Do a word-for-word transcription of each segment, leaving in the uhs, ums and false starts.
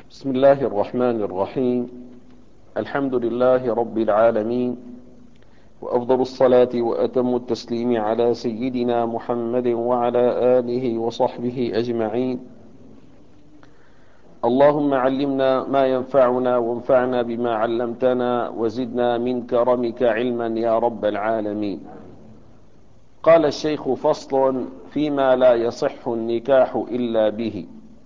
بسم الله الرحمن الرحيم. الحمد لله رب العالمين، وأفضل الصلاة وأتم التسليم على سيدنا محمد وعلى آله وصحبه أجمعين. اللهم علمنا ما ينفعنا وانفعنا بما علمتنا وزدنا من كرمك علما يا رب العالمين. قال الشيخ: فصل فيما لا يصح النكاح إلا به.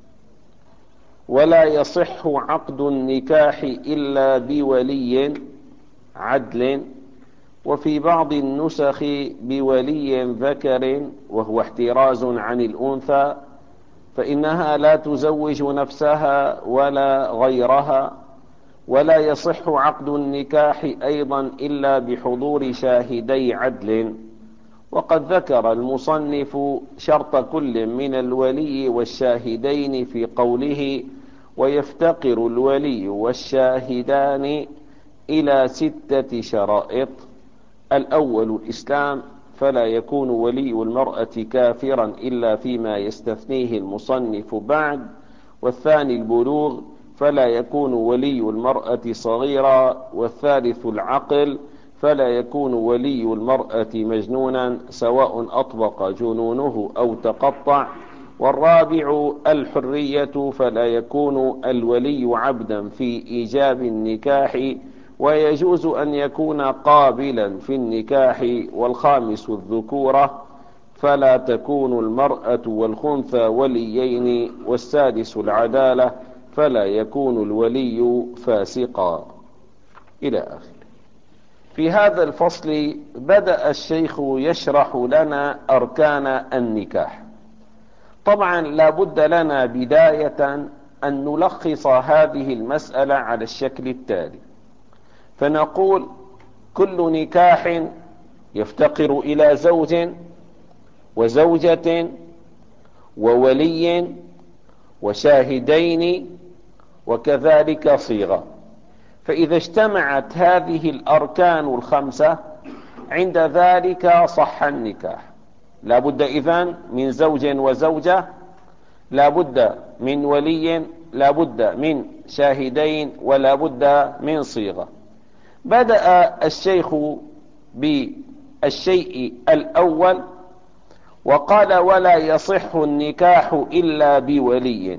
ولا يصح عقد النكاح إلا بولي عدل، وفي بعض النسخ بولي ذكر، وهو احتراز عن الأنثى، فإنها لا تزوج نفسها ولا غيرها. ولا يصح عقد النكاح أيضا إلا بحضور شاهدي عدل. وقد ذكر المصنف شرط كل من الولي والشاهدين في قوله: ويفتقر الولي والشاهدان إلى ستة شرائط. الأول الإسلام، فلا يكون ولي المرأة كافرا إلا فيما يستثنيه المصنف بعد. والثاني البلوغ، فلا يكون ولي المرأة صغيرا. والثالث العقل، فلا يكون ولي المرأة مجنونا سواء أطبق جنونه أو تقطع. والرابع الحرية، فلا يكون الولي عبدا في إيجاب النكاح، ويجوز أن يكون قابلا في النكاح. والخامس الذكورة، فلا تكون المرأة والخنثى وليين. والسادس العدالة، فلا يكون الولي فاسقا، إلى آخر. في هذا الفصل بدأ الشيخ يشرح لنا أركان النكاح. طبعا لا بد لنا بداية أن نلخص هذه المسألة على الشكل التالي، فنقول: كل نكاح يفتقر إلى زوج وزوجة وولي وشاهدين وكذلك صيغة. فإذا اجتمعت هذه الأركان الخمسة عند ذلك صح النكاح. لا بد إذن من زوج وزوجة، لا بد من ولي، لا بد من شاهدين، ولا بد من صيغة. بدأ الشيخ بالشيء الأول وقال: ولا يصح النكاح إلا بولي.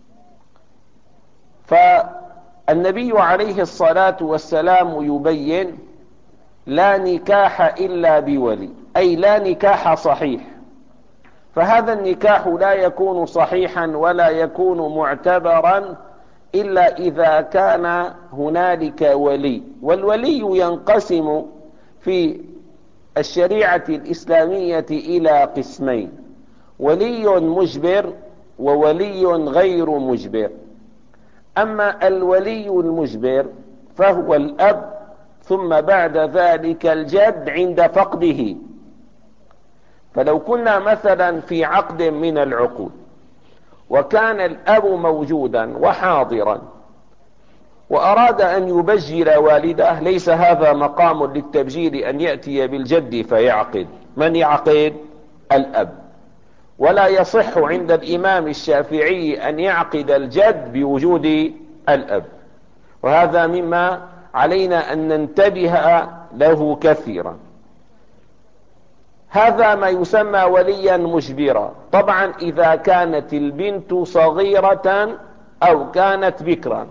فالنبي عليه الصلاة والسلام يبين: لا نكاح إلا بولي، أي لا نكاح صحيح. فهذا النكاح لا يكون صحيحا ولا يكون معتبرا إلا إذا كان هنالك ولي. والولي ينقسم في الشريعة الإسلامية إلى قسمين: ولي مجبر وولي غير مجبر. أما الولي المجبر فهو الأب، ثم بعد ذلك الجد عند فقده. فلو كنا مثلا في عقد من العقود وكان الأب موجودا وحاضرا وأراد أن يبجل والده، ليس هذا مقام للتبجيل أن يأتي بالجد فيعقد. من يعقد؟ الأب. ولا يصح عند الإمام الشافعي أن يعقد الجد بوجود الأب، وهذا مما علينا أن ننتبه له كثيرا. هذا ما يسمى وليا مجبرا. طبعا إذا كانت البنت صغيرة أو كانت بكرا.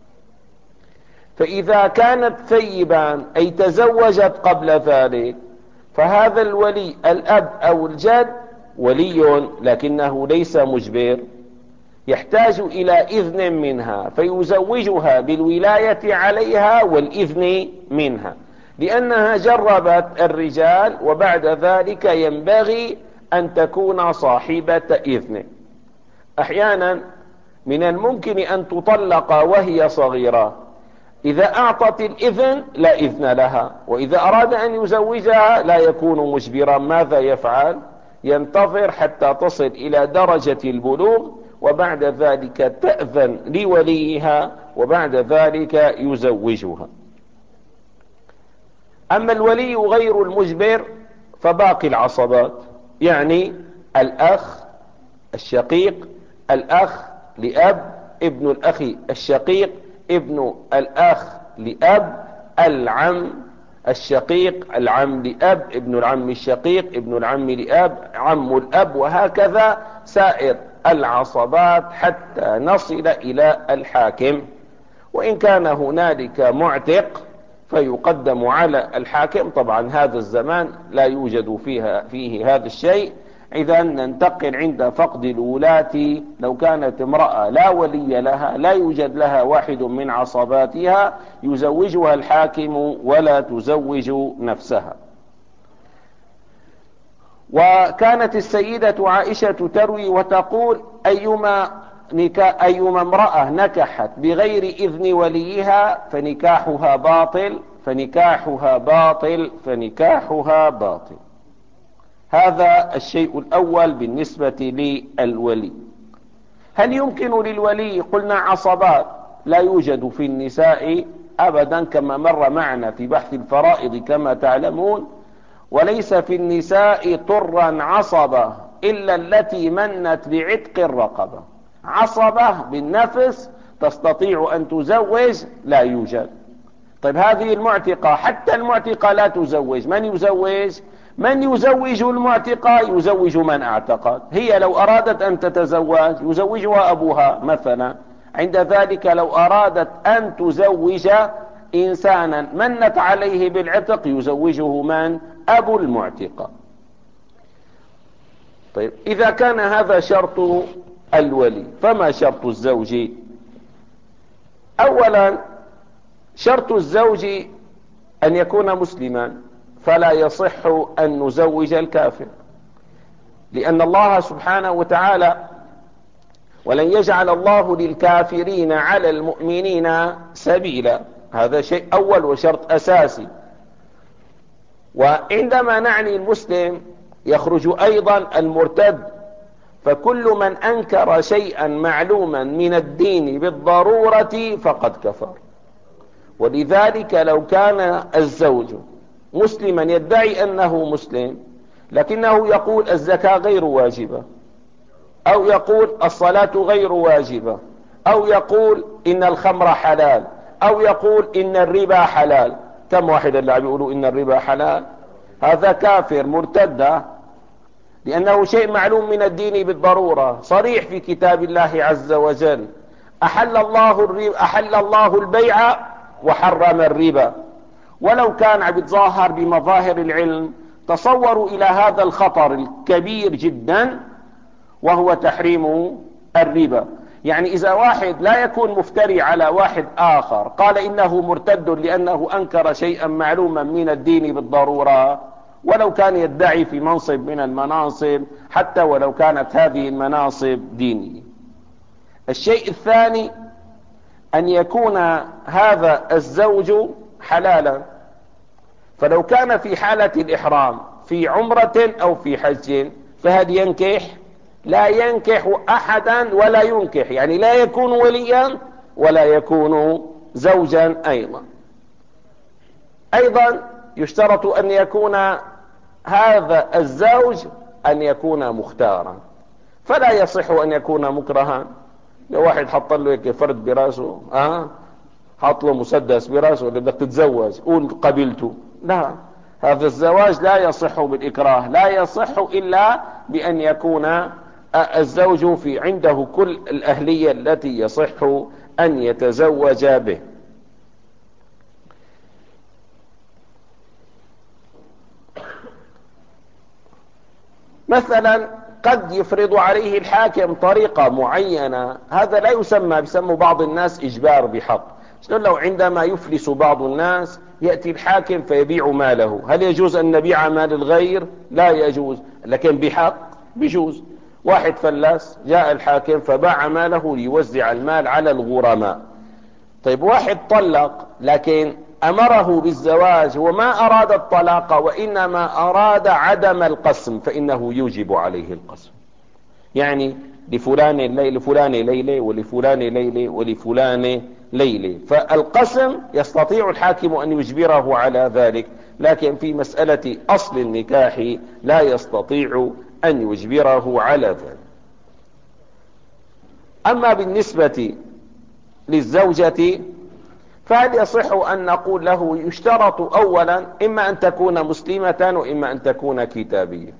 فإذا كانت ثيبا أي تزوجت قبل ذلك، فهذا الولي الأب أو الجد ولي لكنه ليس مجبر، يحتاج إلى إذن منها فيزوجها بالولاية عليها والإذن منها، لأنها جربت الرجال، وبعد ذلك ينبغي أن تكون صاحبة إذن. أحيانا من الممكن أن تطلق وهي صغيرة، إذا أعطت الإذن لا إذن لها، وإذا أراد أن يزوجها لا يكون مجبرا. ماذا يفعل؟ ينتظر حتى تصل إلى درجة البلوغ، وبعد ذلك تأذن لوليها، وبعد ذلك يزوجها. أما الولي غير المجبر فباقي العصبات، يعني الأخ الشقيق، الأخ لأب، ابن الأخ الشقيق، ابن الأخ لأب، العم الشقيق، العم لأب، ابن العم الشقيق، ابن العم لأب، عم الأب، وهكذا سائر العصبات حتى نصل إلى الحاكم. وإن كان هنالك معتق فيقدم على الحاكم. طبعا هذا الزمان لا يوجد فيها فيه هذا الشيء. إذا ننتقل عند فقد الولاة، لو كانت امرأة لا ولي لها، لا يوجد لها واحد من عصباتها، يزوجها الحاكم ولا تزوج نفسها. وكانت السيدة عائشة تروي وتقول: أيما, نكا أيما امرأة نكحت بغير إذن وليها فنكاحها باطل، فنكاحها باطل، فنكاحها باطل. هذا الشيء الأول بالنسبة للولي. هل يمكن للولي؟ قلنا عصبات لا يوجد في النساء أبدا كما مر معنا في بحث الفرائض كما تعلمون، وليس في النساء طرا عصبة إلا التي منت بعتق الرقبة. عصبة بالنفس تستطيع أن تزوج لا يوجد. طيب هذه المعتقة، حتى المعتقة لا تزوج. من يزوج؟ من يزوج المعتقة؟ يزوج من اعتقد. هي لو أرادت أن تتزوج يزوجها أبوها مثلا. عند ذلك لو أرادت أن تزوج إنسانا منت عليه بالعتق يزوجه من؟ أبو المعتقة. طيب إذا كان هذا شرط الولي، فما شرط الزوج؟ أولا شرط الزوج أن يكون مسلما، فلا يصح أن نزوج الكافر، لأن الله سبحانه وتعالى: ولن يجعل الله للكافرين على المؤمنين سبيلا. هذا شيء أول وشرط أساسي. وعندما نعني المسلم يخرج أيضا المرتد، فكل من أنكر شيئا معلوما من الدين بالضرورة فقد كفر. ولذلك لو كان الزوج مسلما يدعي أنه مسلم لكنه يقول الزكاة غير واجبة، أو يقول الصلاة غير واجبة، أو يقول إن الخمر حلال، أو يقول إن الربا حلال. كم واحد اللي عم يقولوا إن الربا حلال؟ هذا كافر مرتد، لأنه شيء معلوم من الدين بالضرورة، صريح في كتاب الله عز وجل: أحل الله الربا، أحل الله البيع وحرم الربا. ولو كان عم يتظاهر بمظاهر العلم تصوروا إلى هذا الخطر الكبير جدا وهو تحريم الربا. يعني إذا واحد لا يكون مفتري على واحد آخر قال إنه مرتد لأنه أنكر شيئا معلوما من الدين بالضرورة، ولو كان يدعي في منصب من المناصب، حتى ولو كانت هذه المناصب دينية. الشيء الثاني أن يكون هذا الزوج حلالا. فلو كان في حالة الإحرام في عمرة أو في حج فهل ينكح؟ لا ينكح أحدا ولا ينكح، يعني لا يكون وليا ولا يكون زوجا. أيضا أيضا يشترط أن يكون هذا الزوج أن يكون مختارا، فلا يصح أن يكون مكرها. لو واحد حط له هيك فرد براسه، اه حط له مسدس براسه اللي بدك تتزوج قول قبلته، لا، هذا الزواج لا يصح بالإكراه، لا يصح إلا بأن يكون الزوج في عنده كل الأهلية التي يصح أن يتزوج به. مثلا قد يفرض عليه الحاكم طريقة معينة، هذا لا يسمى، بيسموا بعض الناس إجبار بحق. شلون لو عندما يفلس بعض الناس يأتي الحاكم فيبيع ماله، هل يجوز أن نبيع مال الغير؟ لا يجوز، لكن بحق بيجوز. واحد فلس جاء الحاكم فباع ماله ليوزع المال على الغرماء. طيب واحد طلق لكن أمره بالزواج وما أراد الطلاق وإنما أراد عدم القسم، فإنه يوجب عليه القسم. يعني لفلان ليلة لفلان ليلة ولفلان ليلة ولفلان ليلة، فالقسم يستطيع الحاكم أن يجبره على ذلك، لكن في مسألة أصل النكاح لا يستطيع أن يجبره على ذلك. أما بالنسبة للزوجة، فهل يصح أن نقول له يشترط أولا إما أن تكون مسلمة وإما أن تكون كتابية؟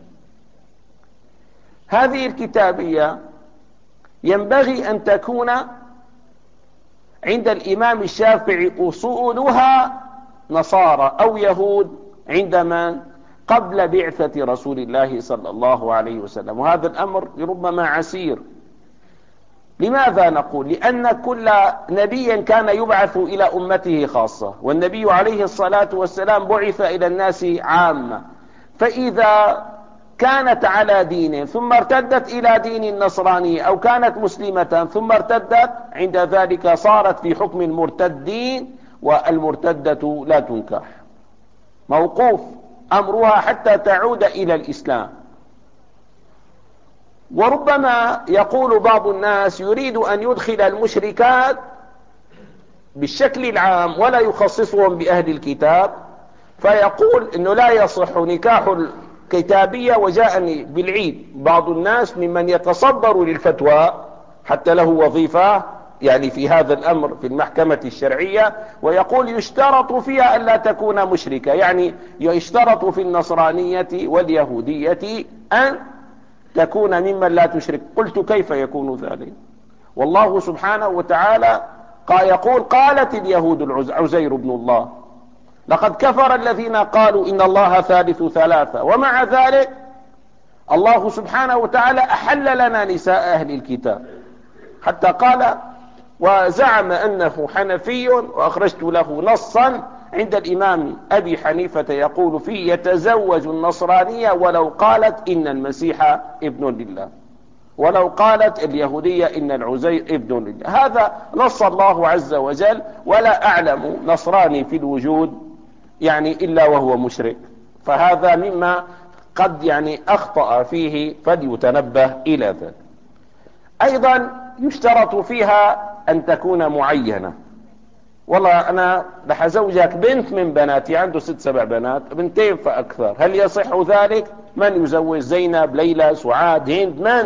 هذه الكتابية ينبغي أن تكون عند الإمام الشافعي أصولها نصارى أو يهود عند من؟ قبل بعثة رسول الله صلى الله عليه وسلم، وهذا الأمر ربما عسير. لماذا نقول؟ لأن كل نبي كان يبعث إلى أمته خاصة، والنبي عليه الصلاة والسلام بعث إلى الناس عامة، فإذا كانت على دين ثم ارتدت إلى دين النصرانية أو كانت مسلمة ثم ارتدت، عند ذلك صارت في حكم المرتدين، والمرتدة لا تنكح، موقوف أمرها حتى تعود إلى الإسلام. وربما يقول بعض الناس يريد أن يدخل المشركات بالشكل العام ولا يخصصهم بأهل الكتاب، فيقول إنه لا يصح نكاح الكتابية. وجاءني بالعيد بعض الناس ممن يتصدر للفتوى حتى له وظيفة يعني في هذا الأمر في المحكمة الشرعية، ويقول يشترط فيها ألا تكون مشركة، يعني يشترط في النصرانية واليهودية أن تكون ممن لا تشرك. قلت كيف يكون ذلك؟ والله سبحانه وتعالى يقول قالت اليهود عزير بن الله، لقد كفر الذين قالوا إن الله ثالث ثلاثة، ومع ذلك الله سبحانه وتعالى أحل لنا نساء أهل الكتاب، حتى قال وزعم أنه حنفي، وأخرجت له نصا عند الإمام أبي حنيفة يقول فيه يتزوج النصرانية ولو قالت إن المسيح ابن لله، ولو قالت اليهودية إن العزير ابن لله. هذا نص الله عز وجل، ولا أعلم نصراني في الوجود يعني إلا وهو مشرك، فهذا مما قد يعني أخطأ فيه فليتنبه إلى ذلك. أيضا يشترط فيها أن تكون معينة. والله أنا رح أزوجك بنت من بناتي، عنده ست سبع بنات، بنتين فأكثر، هل يصح ذلك؟ من يزوج زينب، ليلى، سعاد، هند؟ من؟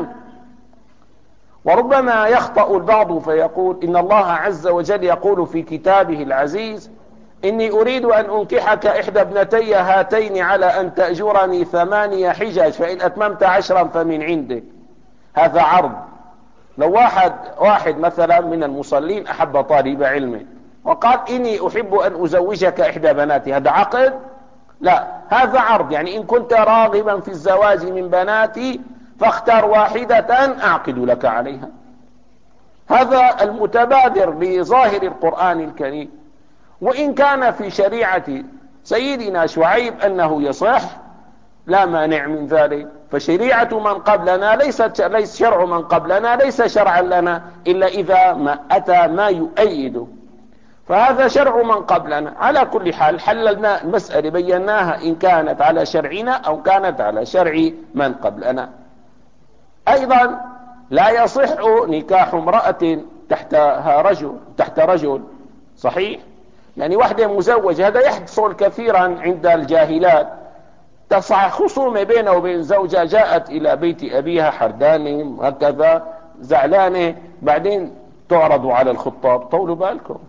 وربما يخطأ البعض فيقول إن الله عز وجل يقول في كتابه العزيز إني أريد أن أنكحك إحدى ابنتي هاتين على أن تأجرني ثمانية حجج فإن أتممت عشرا فمن عندك. هذا عرض. لو واحد واحد مثلا من المصلين أحب طالب علم وقال إني أحب أن أزوجك إحدى بناتي، هذا عقد؟ لا، هذا عرض. يعني إن كنت راغبا في الزواج من بناتي فاختار واحدة أعقد لك عليها. هذا المتبادر لظاهر القرآن الكريم. وإن كان في شريعة سيدنا شعيب أنه يصح لا مانع من ذلك، فشريعة من قبلنا ليست ليس شرع من قبلنا ليس شرعا لنا إلا إذا ما أتى ما يؤيده، فهذا شرع من قبلنا. على كل حال حللنا المسألة، بيناها إن كانت على شرعنا أو كانت على شرع من قبلنا. أيضا لا يصح نكاح امرأة تحتها رجل تحت رجل، صحيح؟ يعني واحدة مزوجة، هذا يحصل كثيرا عند الجاهلات، تصع خصومة بينه وبين زوجة، جاءت إلى بيت أبيها حردانة هكذا زعلانة، بعدين تعرض على الخطاب. طولوا بالكم.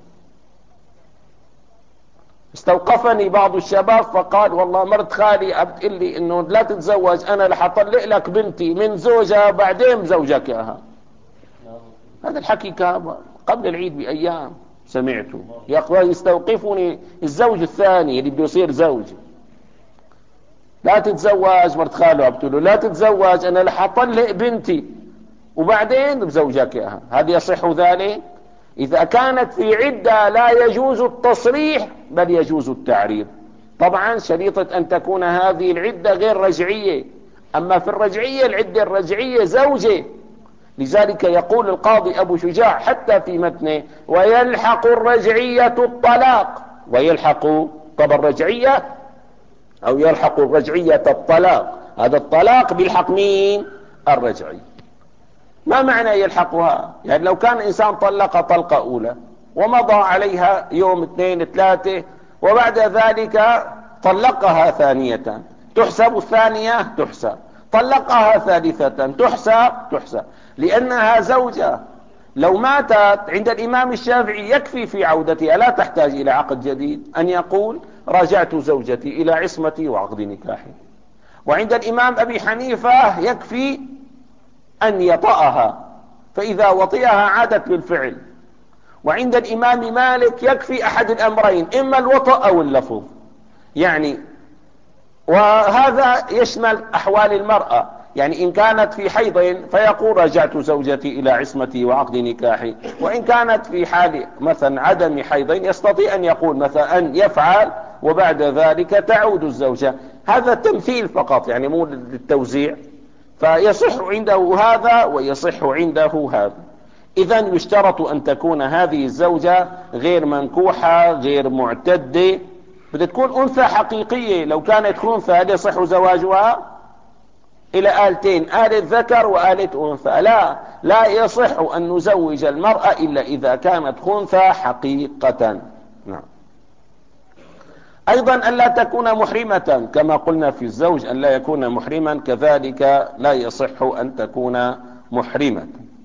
استوقفني بعض الشباب فقال والله مرت خالي بتقول لي انه لا تتزوج، انا رح اطلق لك بنتي من زوجها بعدين زوجك اياها. هذا الحكي كان قبل العيد بايام سمعته. يستوقفني الزوج الثاني اللي بده يصير زوجي، لا تتزوج، مرت خاله بتقول له لا تتزوج، انا رح اطلق بنتي وبعدين بزوجك اياها. هل يصح ذلك؟ إذا كانت في عدة لا يجوز التصريح بل يجوز التعريض. طبعا شريطة أن تكون هذه العدة غير رجعية، أما في الرجعية العدة الرجعية زوجة. لذلك يقول القاضي أبو شجاع حتى في متنه ويلحق الرجعية الطلاق، ويلحق طب الرجعية أو يلحق الرجعية الطلاق، هذا الطلاق بيلحق مين؟ الرجعي. ما معنى يلحقها؟ يعني لو كان إنسان طلق طلقة أولى ومضى عليها يوم اثنين ثلاثة وبعد ذلك طلقها ثانية، تحسب الثانية؟ تحسب. طلقها ثالثة تحسب؟ تحسب، لأنها زوجة. لو ماتت عند الإمام الشافعي يكفي في عودتها، لا تحتاج إلى عقد جديد، أن يقول راجعت زوجتي إلى عصمتي وعقد نكاحي. وعند الإمام أبي حنيفة يكفي أن يطأها، فإذا وطئها عادت بالفعل. وعند الإمام مالك يكفي أحد الأمرين، إما الوطأ أو اللفظ يعني. وهذا يشمل أحوال المرأة، يعني إن كانت في حيض فيقول رجعت زوجتي إلى عصمتي وعقد نكاحي، وإن كانت في حال مثلا عدم حيض يستطيع أن يقول مثلا أن يفعل وبعد ذلك تعود الزوجة. هذا تمثيل فقط يعني مو للتوزيع، فيصح عنده هذا ويصح عنده هذا. إذن يشترط أن تكون هذه الزوجة غير منكوحة غير معتدة، بدها تكون أنثى حقيقية. لو كانت خنثى هل يصح زواجها؟ إلى آلتين، آلة ذكر وآلة أنثى. لا لا يصح أن نزوج المرأة إلا إذا كانت خنثى حقيقة. نعم. أيضا أن لا تكون محرمة، كما قلنا في الزوج أن لا يكون محرما، كذلك لا يصح أن تكون محرمة.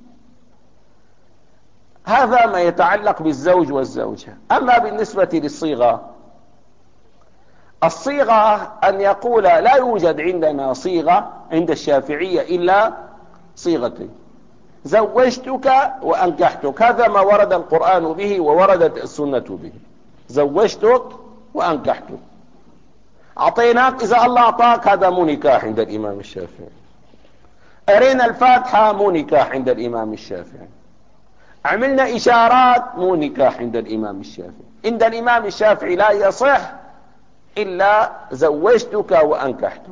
هذا ما يتعلق بالزوج والزوجة. أما بالنسبة للصيغة، الصيغة أن يقول لا يوجد عندنا صيغة عند الشافعية إلا صيغتين: زوجتك وأنكحتك. هذا ما ورد القرآن به ووردت السنة به. زوجتك وأنكحتك، أعطيناك، إذا الله أعطاك هذا مو نكاح عند الإمام الشافعي. أرينا الفاتحة مو نكاح عند الإمام الشافعي. عملنا إشارات مو نكاح عند الإمام الشافعي. عند الإمام الشافعي لا يصح إلا زوجتك وأنكحتك.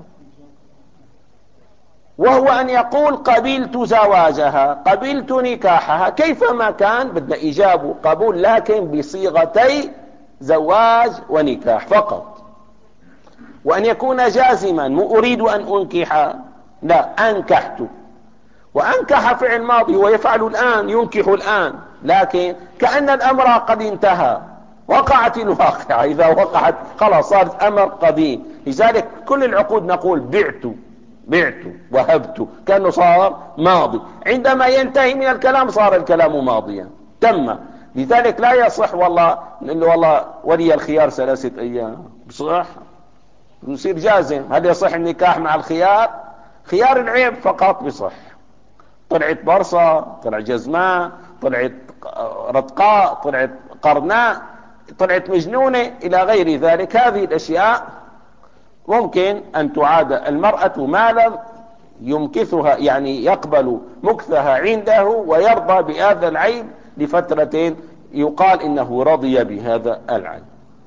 وهو أن يقول قبلت زواجها، قبلت نكاحها، كيفما كان بدنا إيجاب قبول، لكن بصيغتي زواج ونكاح فقط. وأن يكون جازما، مو أريد أن أنكح، لا، أنكحت. وأنكح فعل ماضي ويفعل الآن، ينكح الآن، لكن كأن الأمر قد انتهى، وقعت الواقعة. إذا وقعت خلاص صارت أمر قديم. لذلك كل العقود نقول بعت بعت وهبت، كأنه صار ماضي. عندما ينتهي من الكلام صار الكلام ماضيا، تم. لذلك لا يصح والله إنه والله ولي الخيار ثلاثة أيام بصح يصير جازم. هل يصح النكاح مع الخيار؟ خيار العيب فقط بصح. طلعت برصة، طلع جزماء، طلعت رتقاء، طلعت قرناء، طلعت مجنونة، إلى غير ذلك. هذه الأشياء ممكن أن تعاد المرأة ما لم يمكثها، يعني يقبل مكثها عنده ويرضى بهذا العيب لفترة يقال إنه رضي بهذا العيب.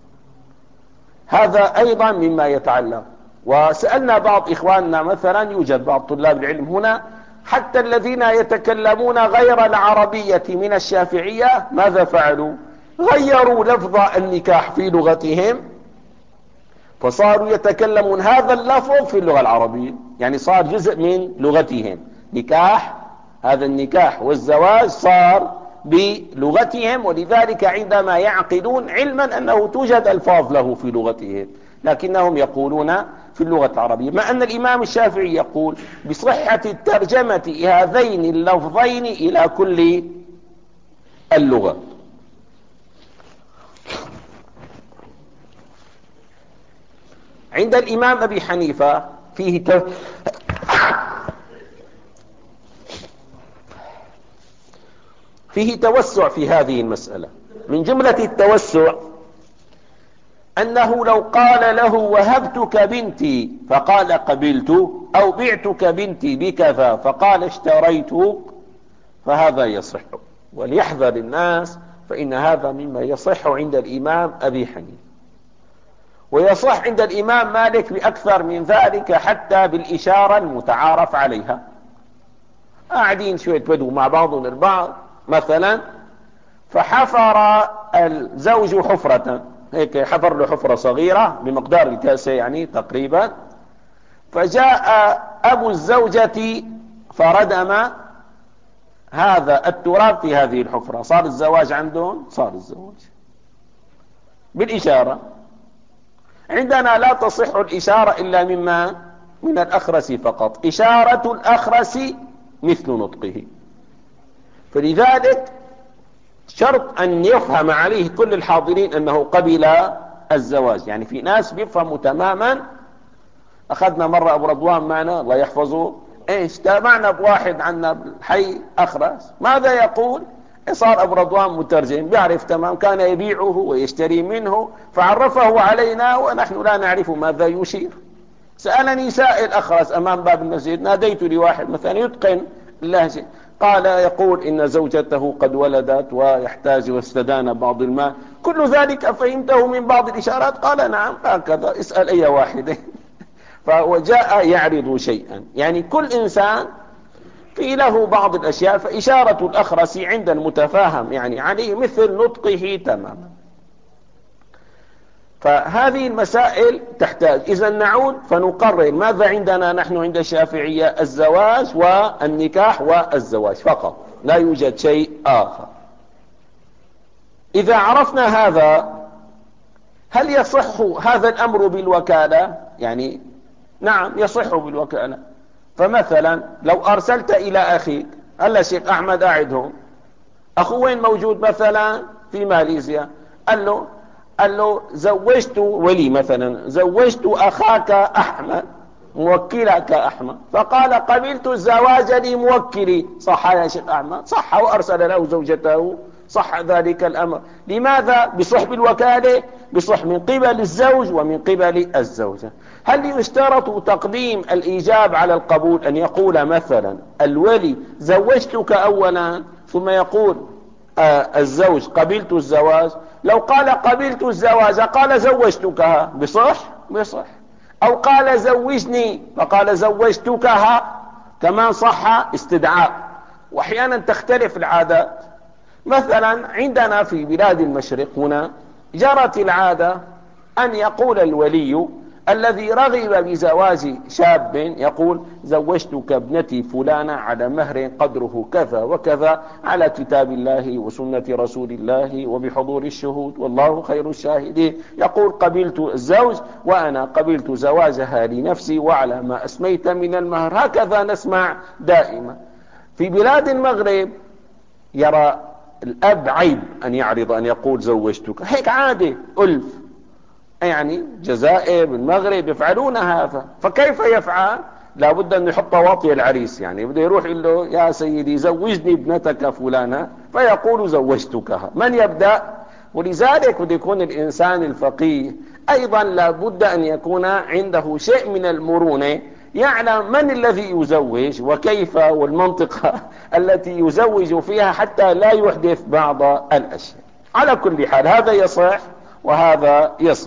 هذا أيضا مما يتعلق. وسألنا بعض إخواننا، مثلا يوجد بعض طلاب العلم هنا حتى الذين يتكلمون غير العربية من الشافعية، ماذا فعلوا؟ غيروا لفظ النكاح في لغتهم، فصاروا يتكلمون هذا اللفظ في اللغة العربية، يعني صار جزء من لغتهم. نكاح، هذا النكاح والزواج صار بلغتهم، ولذلك عندما يعقدون علما أنه توجد ألفاظ له في لغتهم، لكنهم يقولون في اللغة العربية. مع أن الإمام الشافعي يقول بصحة الترجمة هذين اللفظين إلى كل اللغة. عند الإمام أبي حنيفة فيه ت... فيه توسع في هذه المسألة. من جملة التوسع أنه لو قال له وهبتك بنتي فقال قبلت، أو بعتك بنتي بكذا فقال اشتريت، فهذا يصح. وليحذر الناس، فإن هذا مما يصح عند الإمام أبي حنيفة، ويصح عند الإمام مالك بأكثر من ذلك، حتى بالإشارة المتعارف عليها. قاعدين شوية بدو مع بعضهم البعض مثلا، فحفر الزوج حفرة، هيك حفر له حفرة صغيرة بمقدار الكاسة يعني تقريبا، فجاء أبو الزوجة فردم هذا التراب في هذه الحفرة، صار الزواج عندهم، صار الزواج بالإشارة. عندنا لا تصح الإشارة إلا مما من الأخرس فقط، إشارة الأخرس مثل نطقه. فلذلك شرط أن يفهم عليه كل الحاضرين أنه قبل الزواج. يعني في ناس بيفهموا تماما. أخذنا مرة أبو رضوان معنا الله يحفظه، إيش تابعنا بواحد عنا بالحي أخرس، ماذا يقول؟ صار أبو رضوان مترجم، بيعرف تمام، كان يبيعه ويشتري منه، فعرفه علينا ونحن لا نعرف ماذا يشير. سألني سائل أخرس أمام باب المسجد، ناديت لواحد مثلا يتقن اللهجة، قال يقول إن زوجته قد ولدت ويحتاج واستدان بعض المال، كل ذلك فهمته من بعض الإشارات؟ قال نعم هكذا، اسأل أي واحد. فوجاء يعرض شيئا. يعني كل إنسان في له بعض الأشياء، فإشارة الأخرس عند المتفاهم يعني عليه مثل نطقه تماما. فهذه المسائل تحتاج. إذا نعود فنقرر ماذا عندنا نحن عند الشافعية؟ الزواج والنكاح والزواج فقط، لا يوجد شيء آخر. إذا عرفنا هذا، هل يصح هذا الأمر بالوكالة؟ يعني نعم يصح بالوكالة. فمثلا لو أرسلت إلى أخيك، هلا شيخ أحمد قاعد هون، أخوه وين موجود؟ مثلا في ماليزيا، قال له قال له زوجت ولي مثلا، زوجت أخاك أحمد موكلك أحمد، فقال قبلت الزواج لموكلي، صح يا شيخ أحمد؟ صح، وأرسل له زوجته، صح ذلك الأمر. لماذا؟ بصح بالوكالة، بصح من قبل الزوج ومن قبل الزوجة. هل يشترط تقديم الإيجاب على القبول؟ أن يقول مثلا الولي زوجتك أولا ثم يقول آه الزوج قبلت الزواج؟ لو قال قبلت الزواج قال زوجتكها، بصح؟ بصح. أو قال زوجني فقال زوجتكها، كمان صح، استدعاء. وأحيانا تختلف العادات. مثلا عندنا في بلاد المشرق هنا جرت العادة أن يقول الولي الذي رغب بزواج شاب، يقول زوجتك ابنتي فلانة على مهر قدره كذا وكذا، على كتاب الله وسنة رسول الله وبحضور الشهود والله خير الشاهدين. يقول قبلت الزوج وأنا قبلت زواجها لنفسي وعلى ما أسميت من المهر. هكذا نسمع دائما. في بلاد المغرب يرى الأب عيب أن يعرض أن يقول زوجتك، هيك عادة ألف. يعني جزائر المغرب يفعلون هذا، فكيف يفعل؟ لابد أن يحط واطي العريس، يعني بده يروح يقول له يا سيدي زوجني ابنتك فلانة، فيقول زوجتكها. من يبدأ؟ ولذلك بده يكون الإنسان الفقيه أيضا لابد أن يكون عنده شيء من المرونة، يعلم من الذي يزوج وكيف، والمنطقة التي يزوج فيها حتى لا يحدث بعض الأشياء. على كل حال هذا يصح وهذا يصح.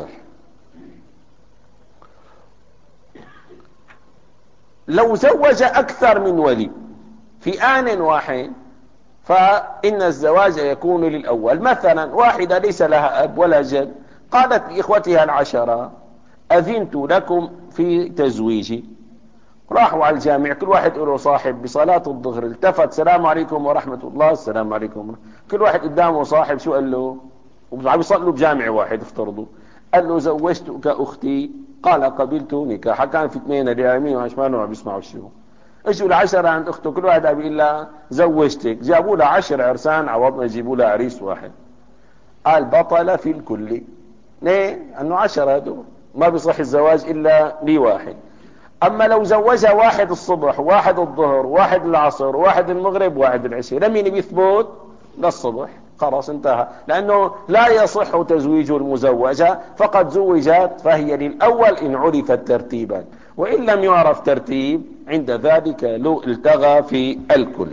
لو زوج أكثر من ولي في آن واحد فإن الزواج يكون للأول. مثلا واحدة ليس لها أب ولا جد، قالت لإخوتها العشرة أذنت لكم في تزويجي، راحوا على الجامع، كل واحد له صاحب، بصلاة الظهر التفت السلام عليكم ورحمة الله، السلام عليكم، كل واحد قدامه صاحب، شو قال له؟ وعم يصلوا بجامع واحد افترضوا، قال له زوجتك أختي، قال قبلت نكاحها. كان في اثنين اليمين وعشمان وعم بيسمعوا الشيء. اجوا العشرة عند اخته، كل واحد بيقول لها زوجتك، جابوا لها عشر عرسان عوض ما يجيبوا لها عريس واحد. قال بطل في الكل. ليه؟ انه عشرة هدول ما بيصح الزواج الا لواحد. اما لو زوجها واحد الصبح وواحد الظهر وواحد العصر وواحد المغرب وواحد العشاء، لمين بيثبت؟ للصبح، خلاص انتهى. لانه لا يصح تزويج المزوجة، فقد زوجت فهي للاول ان عرفت ترتيبا، وان لم يعرف ترتيب عند ذلك لو التغى في الكل.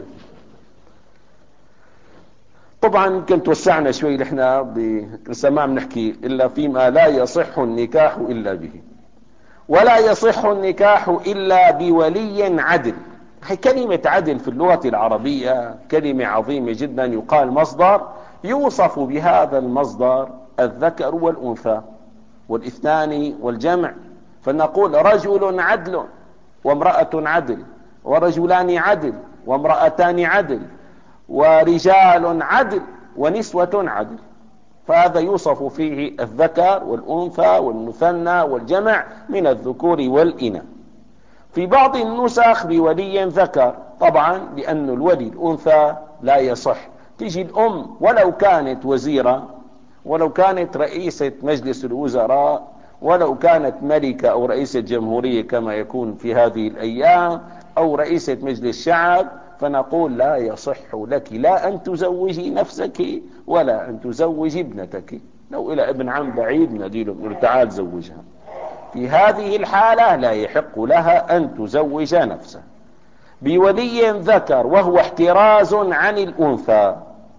طبعا كنت وسعنا شوي نحن لسه ما بنحكي الا فيما لا يصح النكاح الا به. ولا يصح النكاح إلا بولي عدل. هي كلمة عدل في اللغة العربية كلمة عظيمة جدا، يقال مصدر يوصف بهذا المصدر الذكر والأنثى والاثنان والجمع، فنقول رجل عدل وامرأة عدل، ورجلان عدل وامرأتان عدل، ورجال عدل ونسوة عدل. فهذا يوصف فيه الذكر والأنثى والمثنى والجمع من الذكور والإناث. في بعض النسخ بولي ذكر، طبعا لأن الولي الأنثى لا يصح. تيجي الأم ولو كانت وزيرة، ولو كانت رئيسة مجلس الوزراء، ولو كانت ملكة أو رئيسة جمهورية كما يكون في هذه الأيام، أو رئيسة مجلس الشعب، فنقول لا يصح لك لا أن تزوجي نفسك ولا أن تزوجي ابنتك. لو إلى ابن عم بعيد نديله نقول تعال زوجها. في هذه الحالة لا يحق لها أن تزوج نفسها. بولي ذكر وهو احتراز عن الأنثى،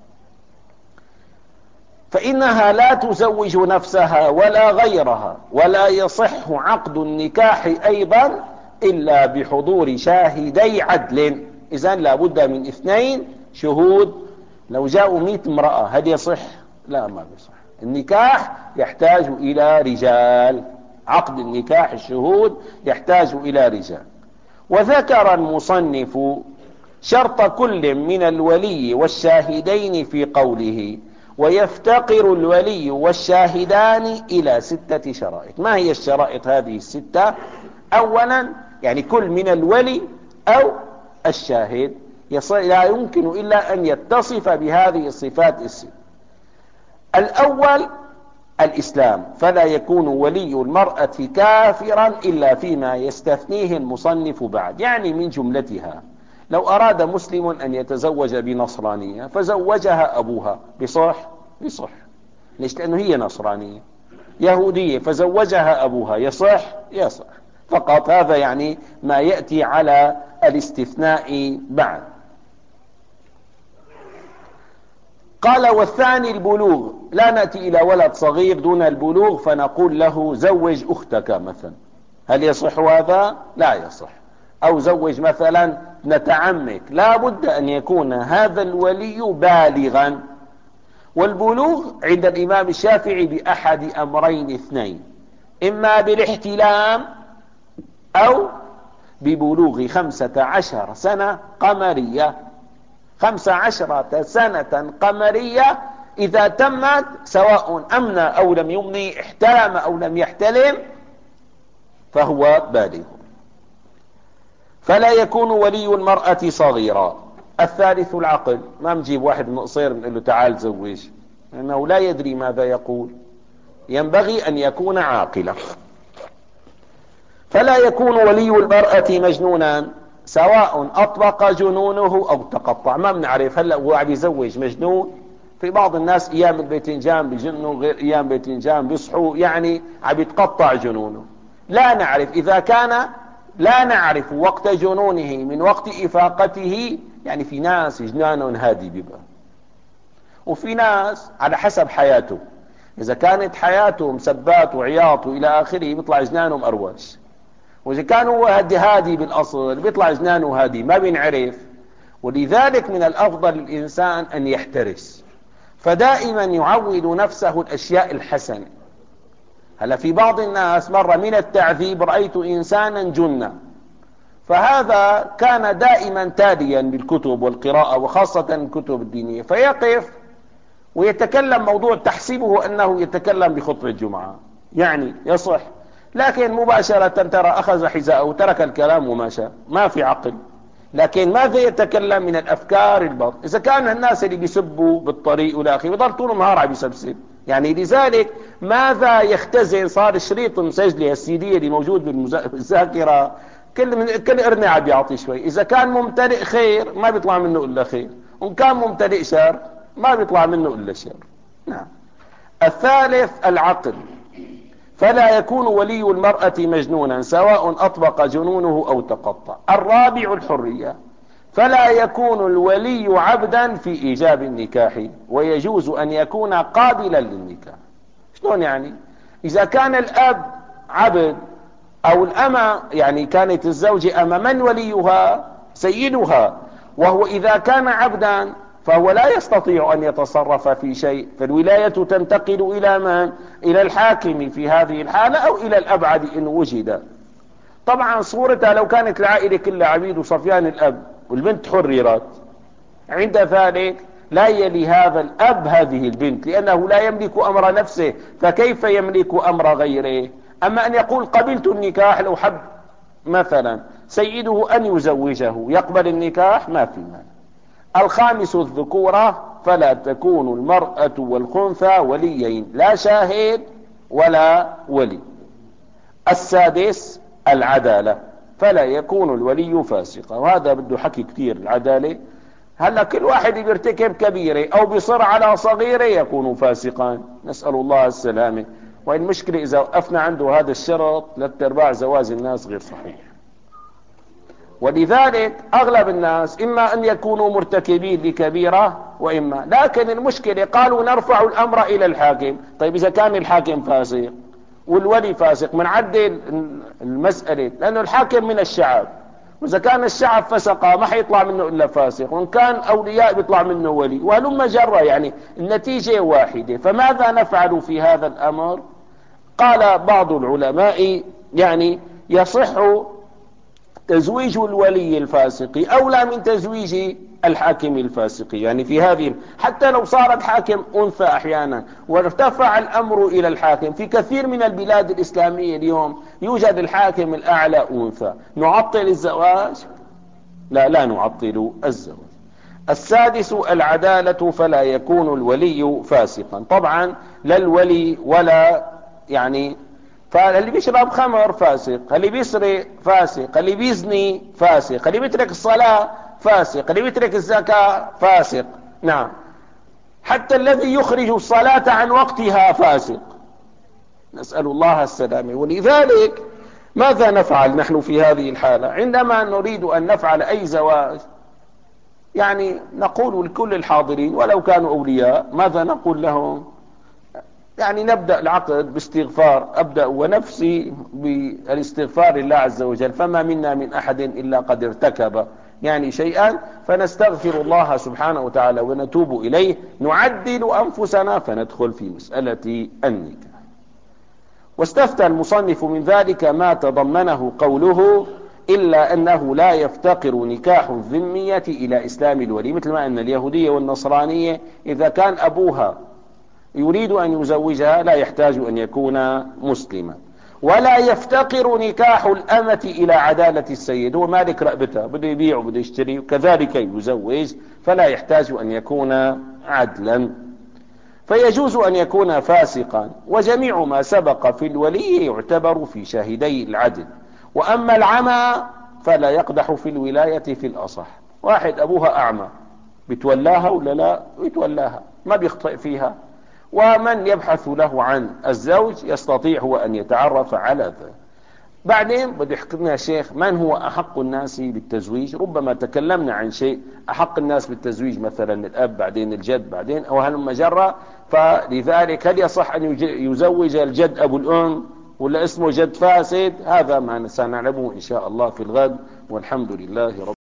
فإنها لا تزوج نفسها ولا غيرها، ولا يصح عقد النكاح أيضا إلا بحضور شاهدي عدل. إذن لا بد من اثنين شهود. لو جاءوا مئة امرأة هل يصح؟ لا، ما بيصح. النكاح يحتاج إلى رجال، عقد النكاح الشهود يحتاج إلى رجال. وذكر المصنف شرط كل من الولي والشاهدين في قوله: ويفتقر الولي والشاهدان إلى ستة شرائط. ما هي الشرائط هذه الستة؟ أولا يعني كل من الولي أو الشاهد لا يمكن إلا أن يتصف بهذه الصفات الست. الأول الإسلام، فلا يكون ولي المرأة كافرا إلا فيما يستثنيه المصنف بعد. يعني من جملتها لو أراد مسلم أن يتزوج بنصرانية فزوجها أبوها بصح بصح. ليش؟ لأنه هي نصرانية. يهودية فزوجها أبوها يصح يصح. فقط هذا يعني ما يأتي على الاستثناء بعد. قال: والثاني البلوغ، لا نأتي إلى ولد صغير دون البلوغ فنقول له زوج أختك مثلا. هل يصح هذا؟ لا يصح. أو زوج مثلا ابنة عمك. لا بد أن يكون هذا الولي بالغا. والبلوغ عند الإمام الشافعي بأحد أمرين اثنين: إما بالاحتلام أو ببلوغ خمسة عشر سنة قمرية. خمسة عشرة سنة قمرية إذا تمت، سواء أمنى أو لم يمني، احتلم أو لم يحتلم، فهو بالغ. فلا يكون ولي المرأة صغيرا. الثالث العقل. ما نجيب واحد من قصير نقول له تعال زوج، لأنه لا يدري ماذا يقول. ينبغي أن يكون عاقلا. فلا يكون ولي المرأة مجنونا، سواء أطلق جنونه أو تقطع. ما بنعرف هلأ هو عم يزوج مجنون. في بعض الناس أيام الباذنجان بجنوا، غير أيام الباذنجان بيصحوا، يعني عم يتقطع جنونه. لا نعرف إذا كان لا نعرف وقت جنونه من وقت إفاقته. يعني في ناس جنانهم هادي بيبقى، وفي ناس على حسب حياته. إذا كانت حياته مسبات وعياط وإلى آخره بيطلع جنانه مقروش، وإذا كان هو هادي هادي بالأصل بيطلع جنانه هادي، ما بينعرف. ولذلك من الأفضل الإنسان أن يحترس، فدائما يعود نفسه الأشياء الحسنة. هلا في بعض الناس مرة من التعذيب رأيت إنسانا جنة، فهذا كان دائما تاليا بالكتب والقراءة وخاصة الكتب الدينية، فيقف ويتكلم موضوع تحسبه أنه يتكلم بخطبة الجمعة، يعني يصح، لكن مباشرة ترى أخذ حذاءه وترك الكلام وماشى. ما في عقل. لكن ماذا يتكلم من الأفكار الباطلة؟ إذا كان الناس اللي بيسبوا بالطريق والآخر بيضل طول النهار عم يسبسب، يعني لذلك ماذا يختزن؟ صار الشريط مسجل، السي دي اللي موجود بالذاكرة كل من كل قرنة عم يعطي شوي. إذا كان ممتلئ خير ما بيطلع منه إلا خير، وإن كان ممتلئ شر ما بيطلع منه إلا شر. نعم. الثالث العقل. فلا يكون ولي المرأة مجنونا، سواء أطبق جنونه أو تقطع. الرابع الحرية. فلا يكون الولي عبدا في إيجاب النكاح، ويجوز أن يكون قابلا للنكاح. شلون يعني؟ إذا كان الأب عبد أو الأمة، يعني كانت الزوجة أمة، من وليها؟ سيدها. وهو إذا كان عبدا فهو لا يستطيع أن يتصرف في شيء، فالولاية تنتقل إلى من؟ إلى الحاكم في هذه الحالة، أو إلى الأبعد إن وجد. طبعا صورتها لو كانت العائلة كلها عبيد وصفيان الأب والبنت حررت، عند ذلك لا يلي هذا الأب هذه البنت، لأنه لا يملك أمر نفسه، فكيف يملك أمر غيره؟ أما أن يقول قبلت النكاح، لو حب مثلا سيده أن يزوجه يقبل النكاح ما في مانع. الخامس الذكورة، فلا تكون المرأة والخنثى وليين، لا شاهد ولا ولي. السادس العدالة، فلا يكون الولي فاسقا، وهذا بده حكي كثير. العدالة هلا كل واحد بيرتكب كبيرة او بيصر على صغيرة يكون فاسقا، نسأل الله السلامة. والمشكلة اذا وقفنا عنده هذا الشرط ثلاث ارباع زواج الناس غير صحيح. ولذلك اغلب الناس اما ان يكونوا مرتكبين لكبيرة واما، لكن المشكلة قالوا نرفع الامر الى الحاكم. طيب اذا كان الحاكم فاسق والولي فاسق منعدل المسألة، لانه الحاكم من الشعب، واذا كان الشعب فسق ما حيطلع منه الا فاسق، وان كان اولياء بيطلع منه ولي، وهلم جرة، يعني النتيجة واحدة. فماذا نفعل في هذا الامر؟ قال بعض العلماء يعني يصح تزويج الولي الفاسق اولى من تزويج الحاكم الفاسق، يعني في هذه حتى لو صار الحاكم انثى احيانا وارتفع الامر الى الحاكم. في كثير من البلاد الاسلامية اليوم يوجد الحاكم الاعلى انثى، نعطل الزواج؟ لا لا نعطل الزواج. السادس العدالة، فلا يكون الولي فاسقا. طبعا لا الولي ولا يعني، فاللي بيشرب خمر فاسق، اللي بيسرق فاسق، اللي بيزني فاسق، اللي بيترك الصلاة فاسق، اللي بيترك الزكاة فاسق. نعم، حتى الذي يخرج الصلاة عن وقتها فاسق، نسأل الله السلامة. ولذلك ماذا نفعل نحن في هذه الحالة عندما نريد أن نفعل أي زواج؟ يعني نقول لكل الحاضرين ولو كانوا أولياء، ماذا نقول لهم؟ يعني نبدأ العقد باستغفار، أبدأ ونفسي بالاستغفار لله عز وجل، فما منا من أحد إلا قد ارتكب يعني شيئا، فنستغفر الله سبحانه وتعالى ونتوب إليه، نعدل أنفسنا فندخل في مسألة النكاح. واستفتى المصنف من ذلك ما تضمنه قوله إلا أنه لا يفتقر نكاح الذمية إلى إسلام الولي، مثل ما أن اليهودية والنصرانية إذا كان أبوها يريد أن يزوجها لا يحتاج أن يكون مسلما. ولا يفتقر نكاح الأمة إلى عدالة السيد، هو مالك رقبتها بده يبيع وبده يشتري وكذلك يزوج، فلا يحتاج أن يكون عدلا، فيجوز أن يكون فاسقا. وجميع ما سبق في الولي يعتبر في شاهدي العدل. وأما العمى فلا يقدح في الولاية في الأصح. واحد أبوها أعمى بتولاها ولا لا؟ يتولاها، ما بيخطئ فيها. ومن يبحث له عن الزوج يستطيع هو أن يتعرف على ذلك. بعدين بده يحكي لنا شيخ من هو أحق الناس بالتزويج. ربما تكلمنا عن شيء أحق الناس بالتزويج، مثلا الأب بعدين الجد بعدين أو هلم جرة. فلذلك هل يصح أن يزوج الجد أبو الأم ولا اسمه جد فاسد؟ هذا ما سنعلمه إن شاء الله في الغد، والحمد لله رب